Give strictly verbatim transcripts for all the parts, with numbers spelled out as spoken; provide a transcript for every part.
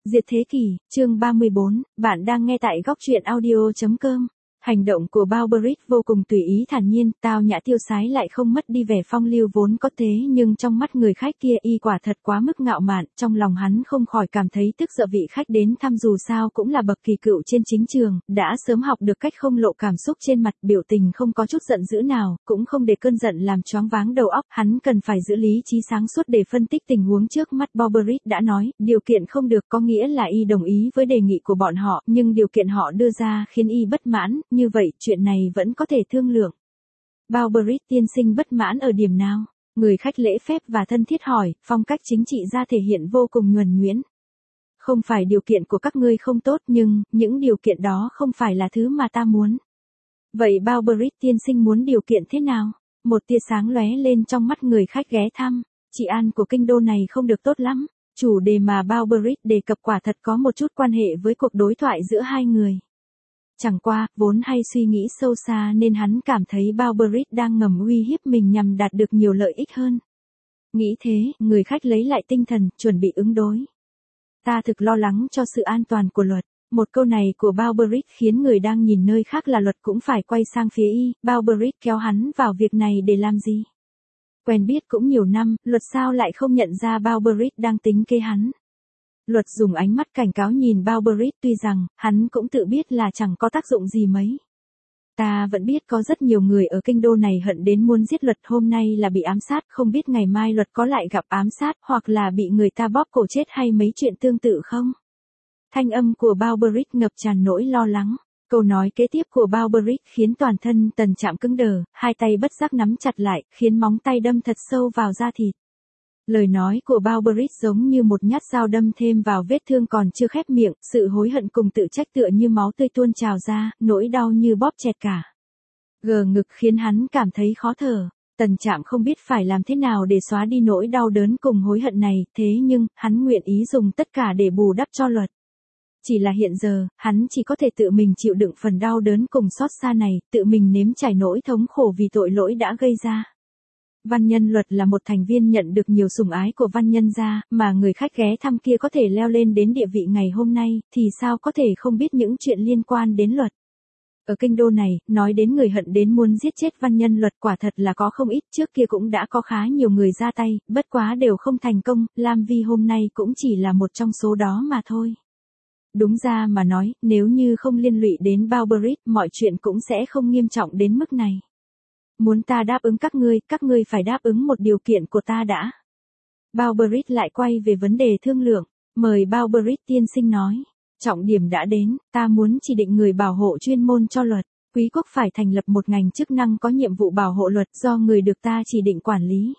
Diệt thế kỷ, chương ba mươi bốn, bạn đang nghe tại góc truyện audio chấm com. Hành động của Balberic vô cùng tùy ý thản nhiên, tao nhã tiêu sái lại không mất đi vẻ phong lưu vốn có thế, nhưng trong mắt người khách kia y quả thật quá mức ngạo mạn, trong lòng hắn không khỏi cảm thấy tức giận. Vị khách đến thăm dù sao cũng là bậc kỳ cựu trên chính trường, đã sớm học được cách không lộ cảm xúc trên mặt, biểu tình không có chút giận dữ nào, cũng không để cơn giận làm choáng váng đầu óc, hắn cần phải giữ lý trí sáng suốt để phân tích tình huống trước mắt. Balberic đã nói, điều kiện không được có nghĩa là y đồng ý với đề nghị của bọn họ, nhưng điều kiện họ đưa ra khiến y bất mãn. Như vậy, chuyện này vẫn có thể thương lượng. Balberic tiên sinh bất mãn ở điểm nào? Người khách lễ phép và thân thiết hỏi, phong cách chính trị gia thể hiện vô cùng nhuần nhuyễn. Không phải điều kiện của các ngươi không tốt, nhưng, những điều kiện đó không phải là thứ mà ta muốn. Vậy Balberic tiên sinh muốn điều kiện thế nào? Một tia sáng lóe lên trong mắt người khách ghé thăm. Trị an của kinh đô này không được tốt lắm. Chủ đề mà Balberic đề cập quả thật có một chút quan hệ với cuộc đối thoại giữa hai người. Chẳng qua, vốn hay suy nghĩ sâu xa nên hắn cảm thấy Balberic đang ngầm uy hiếp mình nhằm đạt được nhiều lợi ích hơn. Nghĩ thế, người khách lấy lại tinh thần, chuẩn bị ứng đối. Ta thực lo lắng cho sự an toàn của Luật. Một câu này của Balberic khiến người đang nhìn nơi khác là Luật cũng phải quay sang phía y. Balberic kéo hắn vào việc này để làm gì? Quen biết cũng nhiều năm, Luật sao lại không nhận ra Balberic đang tính kế hắn? Luật dùng ánh mắt cảnh cáo nhìn Balberic, tuy rằng, hắn cũng tự biết là chẳng có tác dụng gì mấy. Ta vẫn biết có rất nhiều người ở kinh đô này hận đến muốn giết Luật, hôm nay là bị ám sát, không biết ngày mai Luật có lại gặp ám sát, hoặc là bị người ta bóp cổ chết hay mấy chuyện tương tự không? Thanh âm của Balberic ngập tràn nỗi lo lắng. Câu nói kế tiếp của Balberic khiến toàn thân Tần Trạm cứng đờ, hai tay bất giác nắm chặt lại, khiến móng tay đâm thật sâu vào da thịt. Lời nói của Balberic giống như một nhát dao đâm thêm vào vết thương còn chưa khép miệng, sự hối hận cùng tự trách tựa như máu tươi tuôn trào ra, nỗi đau như bóp chẹt cả gờ ngực khiến hắn cảm thấy khó thở. Tần Trạm không biết phải làm thế nào để xóa đi nỗi đau đớn cùng hối hận này, thế nhưng, hắn nguyện ý dùng tất cả để bù đắp cho Luật. Chỉ là hiện giờ, hắn chỉ có thể tự mình chịu đựng phần đau đớn cùng xót xa này, tự mình nếm trải nỗi thống khổ vì tội lỗi đã gây ra. Văn nhân Luật là một thành viên nhận được nhiều sủng ái của văn nhân gia, mà người khách ghé thăm kia có thể leo lên đến địa vị ngày hôm nay, thì sao có thể không biết những chuyện liên quan đến Luật. Ở kinh đô này, nói đến người hận đến muốn giết chết văn nhân Luật quả thật là có không ít, trước kia cũng đã có khá nhiều người ra tay, bất quá đều không thành công, Lam Vi hôm nay cũng chỉ là một trong số đó mà thôi. Đúng ra mà nói, nếu như không liên lụy đến Balberic, mọi chuyện cũng sẽ không nghiêm trọng đến mức này. Muốn ta đáp ứng các ngươi, các ngươi phải đáp ứng một điều kiện của ta đã. Balberic lại quay về vấn đề thương lượng, mời Balberic tiên sinh nói. Trọng điểm đã đến, ta muốn chỉ định người bảo hộ chuyên môn cho Luật. Quý quốc phải thành lập một ngành chức năng có nhiệm vụ bảo hộ Luật do người được ta chỉ định quản lý.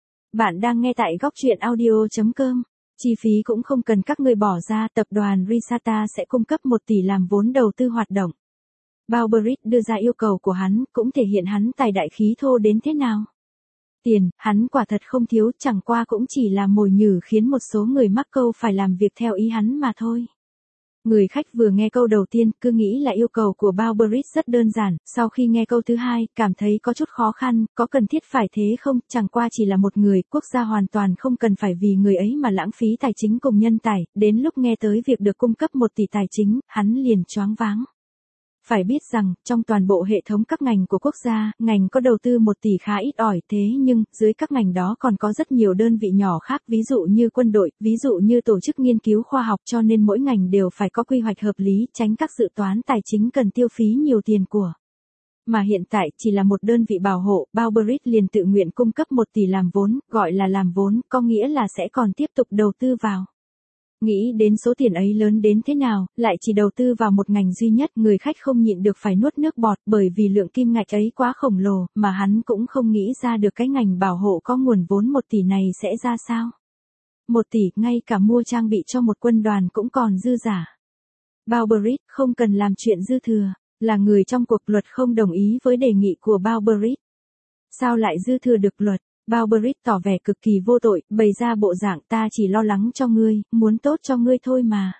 Bạn đang nghe tại góc truyện audio chấm com. Chi phí cũng không cần các ngươi bỏ ra, tập đoàn Risata sẽ cung cấp một tỷ làm vốn đầu tư hoạt động. Balberic đưa ra yêu cầu của hắn, cũng thể hiện hắn tài đại khí thô đến thế nào. Tiền, hắn quả thật không thiếu, chẳng qua cũng chỉ là mồi nhử khiến một số người mắc câu phải làm việc theo ý hắn mà thôi. Người khách vừa nghe câu đầu tiên, cứ nghĩ là yêu cầu của Balberic rất đơn giản, sau khi nghe câu thứ hai, cảm thấy có chút khó khăn, có cần thiết phải thế không, chẳng qua chỉ là một người, quốc gia hoàn toàn không cần phải vì người ấy mà lãng phí tài chính cùng nhân tài, đến lúc nghe tới việc được cung cấp một tỷ tài chính, hắn liền choáng váng. Phải biết rằng, trong toàn bộ hệ thống các ngành của quốc gia, ngành có đầu tư một tỷ khá ít ỏi, thế nhưng, dưới các ngành đó còn có rất nhiều đơn vị nhỏ khác, ví dụ như quân đội, ví dụ như tổ chức nghiên cứu khoa học, cho nên mỗi ngành đều phải có quy hoạch hợp lý, tránh các dự toán tài chính cần tiêu phí nhiều tiền của. Mà hiện tại, chỉ là một đơn vị bảo hộ, Balberic liền tự nguyện cung cấp một tỷ làm vốn, gọi là làm vốn, có nghĩa là sẽ còn tiếp tục đầu tư vào. Nghĩ đến số tiền ấy lớn đến thế nào, lại chỉ đầu tư vào một ngành duy nhất, người khách không nhịn được phải nuốt nước bọt, bởi vì lượng kim ngạch ấy quá khổng lồ, mà hắn cũng không nghĩ ra được cái ngành bảo hộ có nguồn vốn một tỷ này sẽ ra sao. Một tỷ, ngay cả mua trang bị cho một quân đoàn cũng còn dư giả. Balberic không cần làm chuyện dư thừa, là người trong cuộc, Luật không đồng ý với đề nghị của Balberic. Sao lại dư thừa được Luật? Balberic tỏ vẻ cực kỳ vô tội, bày ra bộ dạng ta chỉ lo lắng cho ngươi, muốn tốt cho ngươi thôi mà.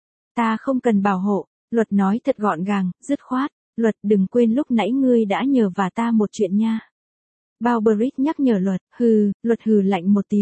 Ta không cần bảo hộ, Luật nói thật gọn gàng, dứt khoát, Luật đừng quên lúc nãy ngươi đã nhờ vả ta một chuyện nha. Balberic nhắc nhở Luật, hừ, Luật hừ lạnh một tiếng,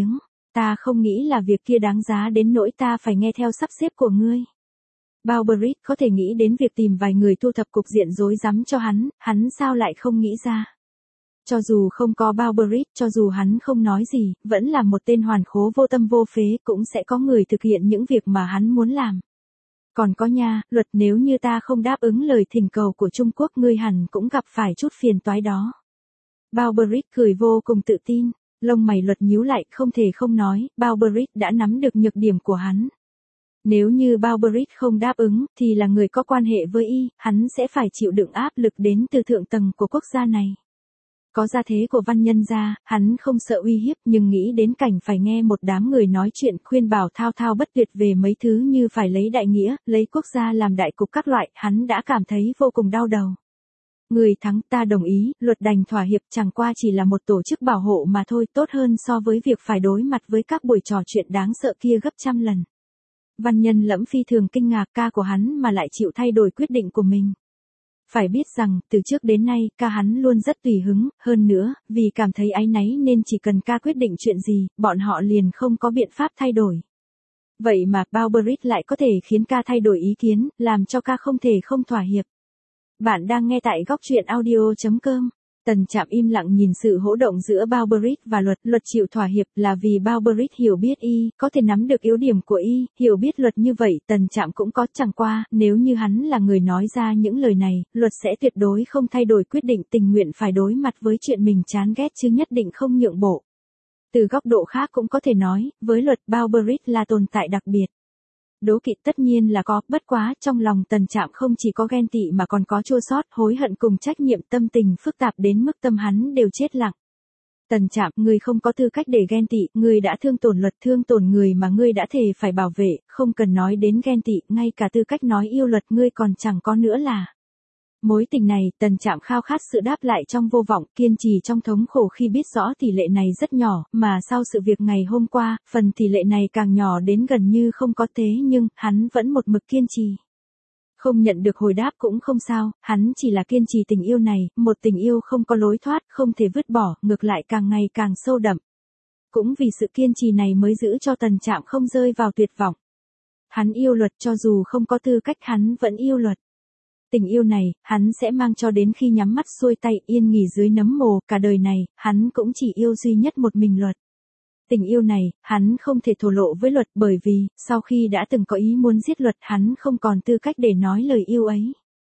ta không nghĩ là việc kia đáng giá đến nỗi ta phải nghe theo sắp xếp của ngươi. Balberit có thể nghĩ đến việc tìm vài người thu thập cục diện rối rắm cho hắn, hắn sao lại không nghĩ ra. Cho dù không có Balberit, cho dù hắn không nói gì, vẫn là một tên hoàn khố vô tâm vô phế, cũng sẽ có người thực hiện những việc mà hắn muốn làm. Còn có nha, Luật, nếu như ta không đáp ứng lời thỉnh cầu của Trung Quốc, ngươi hẳn cũng gặp phải chút phiền toái đó. Balberit cười vô cùng tự tin, lông mày Luật nhíu lại, không thể không nói, Balberit đã nắm được nhược điểm của hắn. Nếu như Balberit không đáp ứng, thì là người có quan hệ với y, hắn sẽ phải chịu đựng áp lực đến từ thượng tầng của quốc gia này. Có gia thế của văn nhân gia, hắn không sợ uy hiếp, nhưng nghĩ đến cảnh phải nghe một đám người nói chuyện khuyên bảo thao thao bất tuyệt về mấy thứ như phải lấy đại nghĩa, lấy quốc gia làm đại cục các loại, hắn đã cảm thấy vô cùng đau đầu. Người thắng, ta đồng ý, Luật đành thỏa hiệp, chẳng qua chỉ là một tổ chức bảo hộ mà thôi, tốt hơn so với việc phải đối mặt với các buổi trò chuyện đáng sợ kia gấp trăm lần. Văn nhân Lẫm phi thường kinh ngạc, ca của hắn mà lại chịu thay đổi quyết định của mình. Phải biết rằng, từ trước đến nay, ca hắn luôn rất tùy hứng, hơn nữa, vì cảm thấy áy náy nên chỉ cần ca quyết định chuyện gì, bọn họ liền không có biện pháp thay đổi. Vậy mà, Balberit lại có thể khiến ca thay đổi ý kiến, làm cho ca không thể không thỏa hiệp. Bạn đang nghe tại góc truyện audio chấm com. Tần Trạm im lặng nhìn sự hỗn động giữa Balberit và Luật, Luật chịu thỏa hiệp là vì Balberit hiểu biết y, có thể nắm được yếu điểm của y, hiểu biết Luật như vậy, Tần Trạm cũng có, chẳng qua, nếu như hắn là người nói ra những lời này, Luật sẽ tuyệt đối không thay đổi quyết định, tình nguyện phải đối mặt với chuyện mình chán ghét chứ nhất định không nhượng bộ. Từ góc độ khác cũng có thể nói, với Luật, Balberit là tồn tại đặc biệt. Đố kỵ tất nhiên là có, bất quá trong lòng Tần Trạm không chỉ có ghen tị mà còn có chua xót, hối hận cùng trách nhiệm, tâm tình phức tạp đến mức tâm hắn đều chết lặng. Tần Trạm, ngươi không có tư cách để ghen tị, ngươi đã thương tổn Luật, thương tổn người mà ngươi đã thề phải bảo vệ, không cần nói đến ghen tị, ngay cả tư cách nói yêu Luật ngươi còn chẳng có nữa là. Mối tình này, Tần Trạm khao khát sự đáp lại trong vô vọng, kiên trì trong thống khổ khi biết rõ tỷ lệ này rất nhỏ, mà sau sự việc ngày hôm qua, phần tỷ lệ này càng nhỏ đến gần như không có, thế nhưng, hắn vẫn một mực kiên trì. Không nhận được hồi đáp cũng không sao, hắn chỉ là kiên trì tình yêu này, một tình yêu không có lối thoát, không thể vứt bỏ, ngược lại càng ngày càng sâu đậm. Cũng vì sự kiên trì này mới giữ cho Tần Trạm không rơi vào tuyệt vọng. Hắn yêu Luật, cho dù không có tư cách hắn vẫn yêu Luật. Tình yêu này, hắn sẽ mang cho đến khi nhắm mắt xuôi tay yên nghỉ dưới nấm mồ, cả đời này, hắn cũng chỉ yêu duy nhất một mình Luật. Tình yêu này, hắn không thể thổ lộ với Luật bởi vì, sau khi đã từng có ý muốn giết Luật, hắn không còn tư cách để nói lời yêu ấy.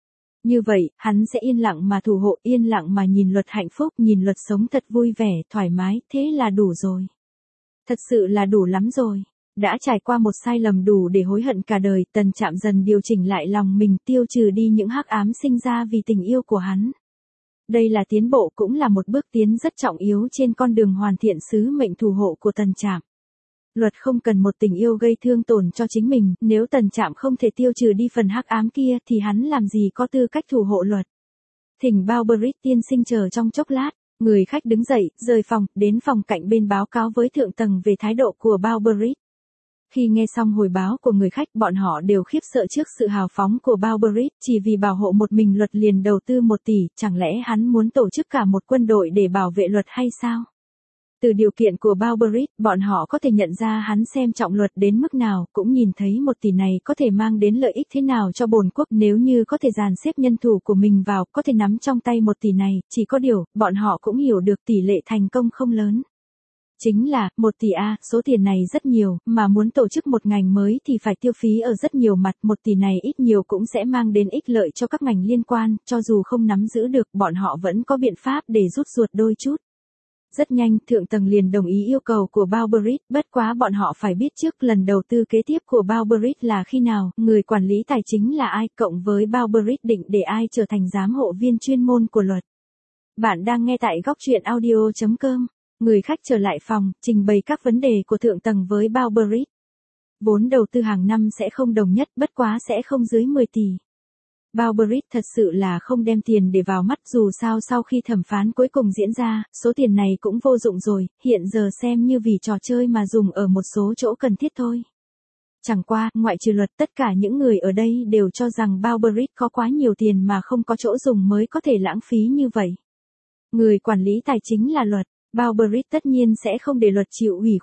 Như vậy, hắn sẽ yên lặng mà thủ hộ, yên lặng mà nhìn Luật hạnh phúc, nhìn Luật sống thật vui vẻ, thoải mái, thế là đủ rồi. Thật sự là đủ lắm rồi. Đã trải qua một sai lầm đủ để hối hận cả đời, Tần Trạm dần điều chỉnh lại lòng mình, tiêu trừ đi những hắc ám sinh ra vì tình yêu của hắn. Đây là tiến bộ, cũng là một bước tiến rất trọng yếu trên con đường hoàn thiện sứ mệnh thủ hộ của Tần Trạm. Luật không cần một tình yêu gây thương tổn cho chính mình, nếu Tần Trạm không thể tiêu trừ đi phần hắc ám kia thì hắn làm gì có tư cách thủ hộ Luật. Thỉnh Balberit tiên sinh chờ trong chốc lát, người khách đứng dậy, rời phòng, đến phòng cạnh bên báo cáo với thượng tầng về thái độ của Balberit. Khi nghe xong hồi báo của người khách, bọn họ đều khiếp sợ trước sự hào phóng của Balberit, chỉ vì bảo hộ một mình Luật liền đầu tư một tỷ, chẳng lẽ hắn muốn tổ chức cả một quân đội để bảo vệ Luật hay sao? Từ điều kiện của Balberit, bọn họ có thể nhận ra hắn xem trọng Luật đến mức nào, cũng nhìn thấy một tỷ này có thể mang đến lợi ích thế nào cho bổn quốc, nếu như có thể dàn xếp nhân thủ của mình vào, có thể nắm trong tay một tỷ này, chỉ có điều, bọn họ cũng hiểu được tỷ lệ thành công không lớn. Chính là, một tỷ A, số tiền này rất nhiều, mà muốn tổ chức một ngành mới thì phải tiêu phí ở rất nhiều mặt, một tỷ này ít nhiều cũng sẽ mang đến ích lợi cho các ngành liên quan, cho dù không nắm giữ được, bọn họ vẫn có biện pháp để rút ruột đôi chút. Rất nhanh, thượng tầng liền đồng ý yêu cầu của Balberit, bất quá bọn họ phải biết trước lần đầu tư kế tiếp của Balberit là khi nào, người quản lý tài chính là ai, cộng với Balberit định để ai trở thành giám hộ viên chuyên môn của Luật. Bạn đang nghe tại góc truyện audio chấm com. Người khách trở lại phòng, trình bày các vấn đề của thượng tầng với Balberit. Vốn đầu tư hàng năm sẽ không đồng nhất, bất quá sẽ không dưới mười tỷ. Balberit thật sự là không đem tiền để vào mắt, dù sao sau khi thẩm phán cuối cùng diễn ra, số tiền này cũng vô dụng rồi, hiện giờ xem như vì trò chơi mà dùng ở một số chỗ cần thiết thôi. Chẳng qua, ngoại trừ Luật, tất cả những người ở đây đều cho rằng Balberit có quá nhiều tiền mà không có chỗ dùng mới có thể lãng phí như vậy. Người quản lý tài chính là Luật. Balberit tất nhiên sẽ không để Luật chịu ủy khuất.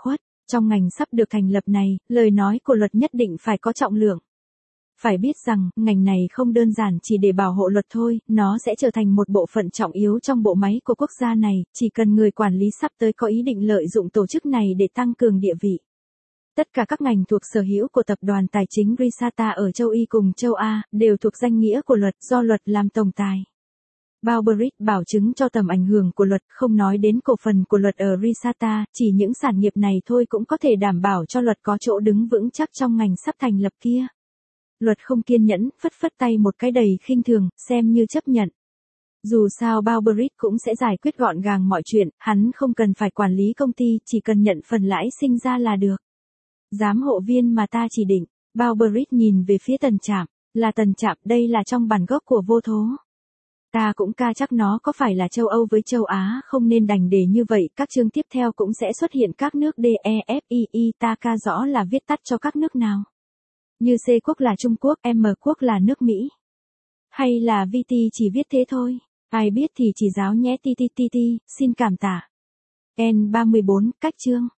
Trong ngành sắp được thành lập này, lời nói của luật nhất định phải có trọng lượng. Phải biết rằng, ngành này không đơn giản chỉ để bảo hộ luật thôi, nó sẽ trở thành một bộ phận trọng yếu trong bộ máy của quốc gia này, chỉ cần người quản lý sắp tới có ý định lợi dụng tổ chức này để tăng cường địa vị. Tất cả các ngành thuộc sở hữu của tập đoàn tài chính Risata ở châu Y cùng châu Á, đều thuộc danh nghĩa của luật do luật làm tổng tài. Bowberit bảo chứng cho tầm ảnh hưởng của luật, không nói đến cổ phần của luật ở Risata, chỉ những sản nghiệp này thôi cũng có thể đảm bảo cho luật có chỗ đứng vững chắc trong ngành sắp thành lập kia. Luật không kiên nhẫn, phất phất tay một cái đầy khinh thường, xem như chấp nhận. Dù sao Bowberit cũng sẽ giải quyết gọn gàng mọi chuyện, hắn không cần phải quản lý công ty, chỉ cần nhận phần lãi sinh ra là được. Giám hộ viên mà ta chỉ định, Bowberit nhìn về phía Tần Trạm, là Tần Trạm, đây là trong bản gốc của vô thố. Ta cũng ca chắc nó có phải là châu Âu với châu Á không nên đành để như vậy, các chương tiếp theo cũng sẽ xuất hiện các nước D, E, F, I, I, ta ca rõ là viết tắt cho các nước nào. Như C quốc là Trung Quốc, M quốc là nước Mỹ. Hay là vê tê chỉ viết thế thôi, ai biết thì chỉ giáo nhé ti ti ti ti, xin cảm tạ. N ba mươi bốn, cách chương.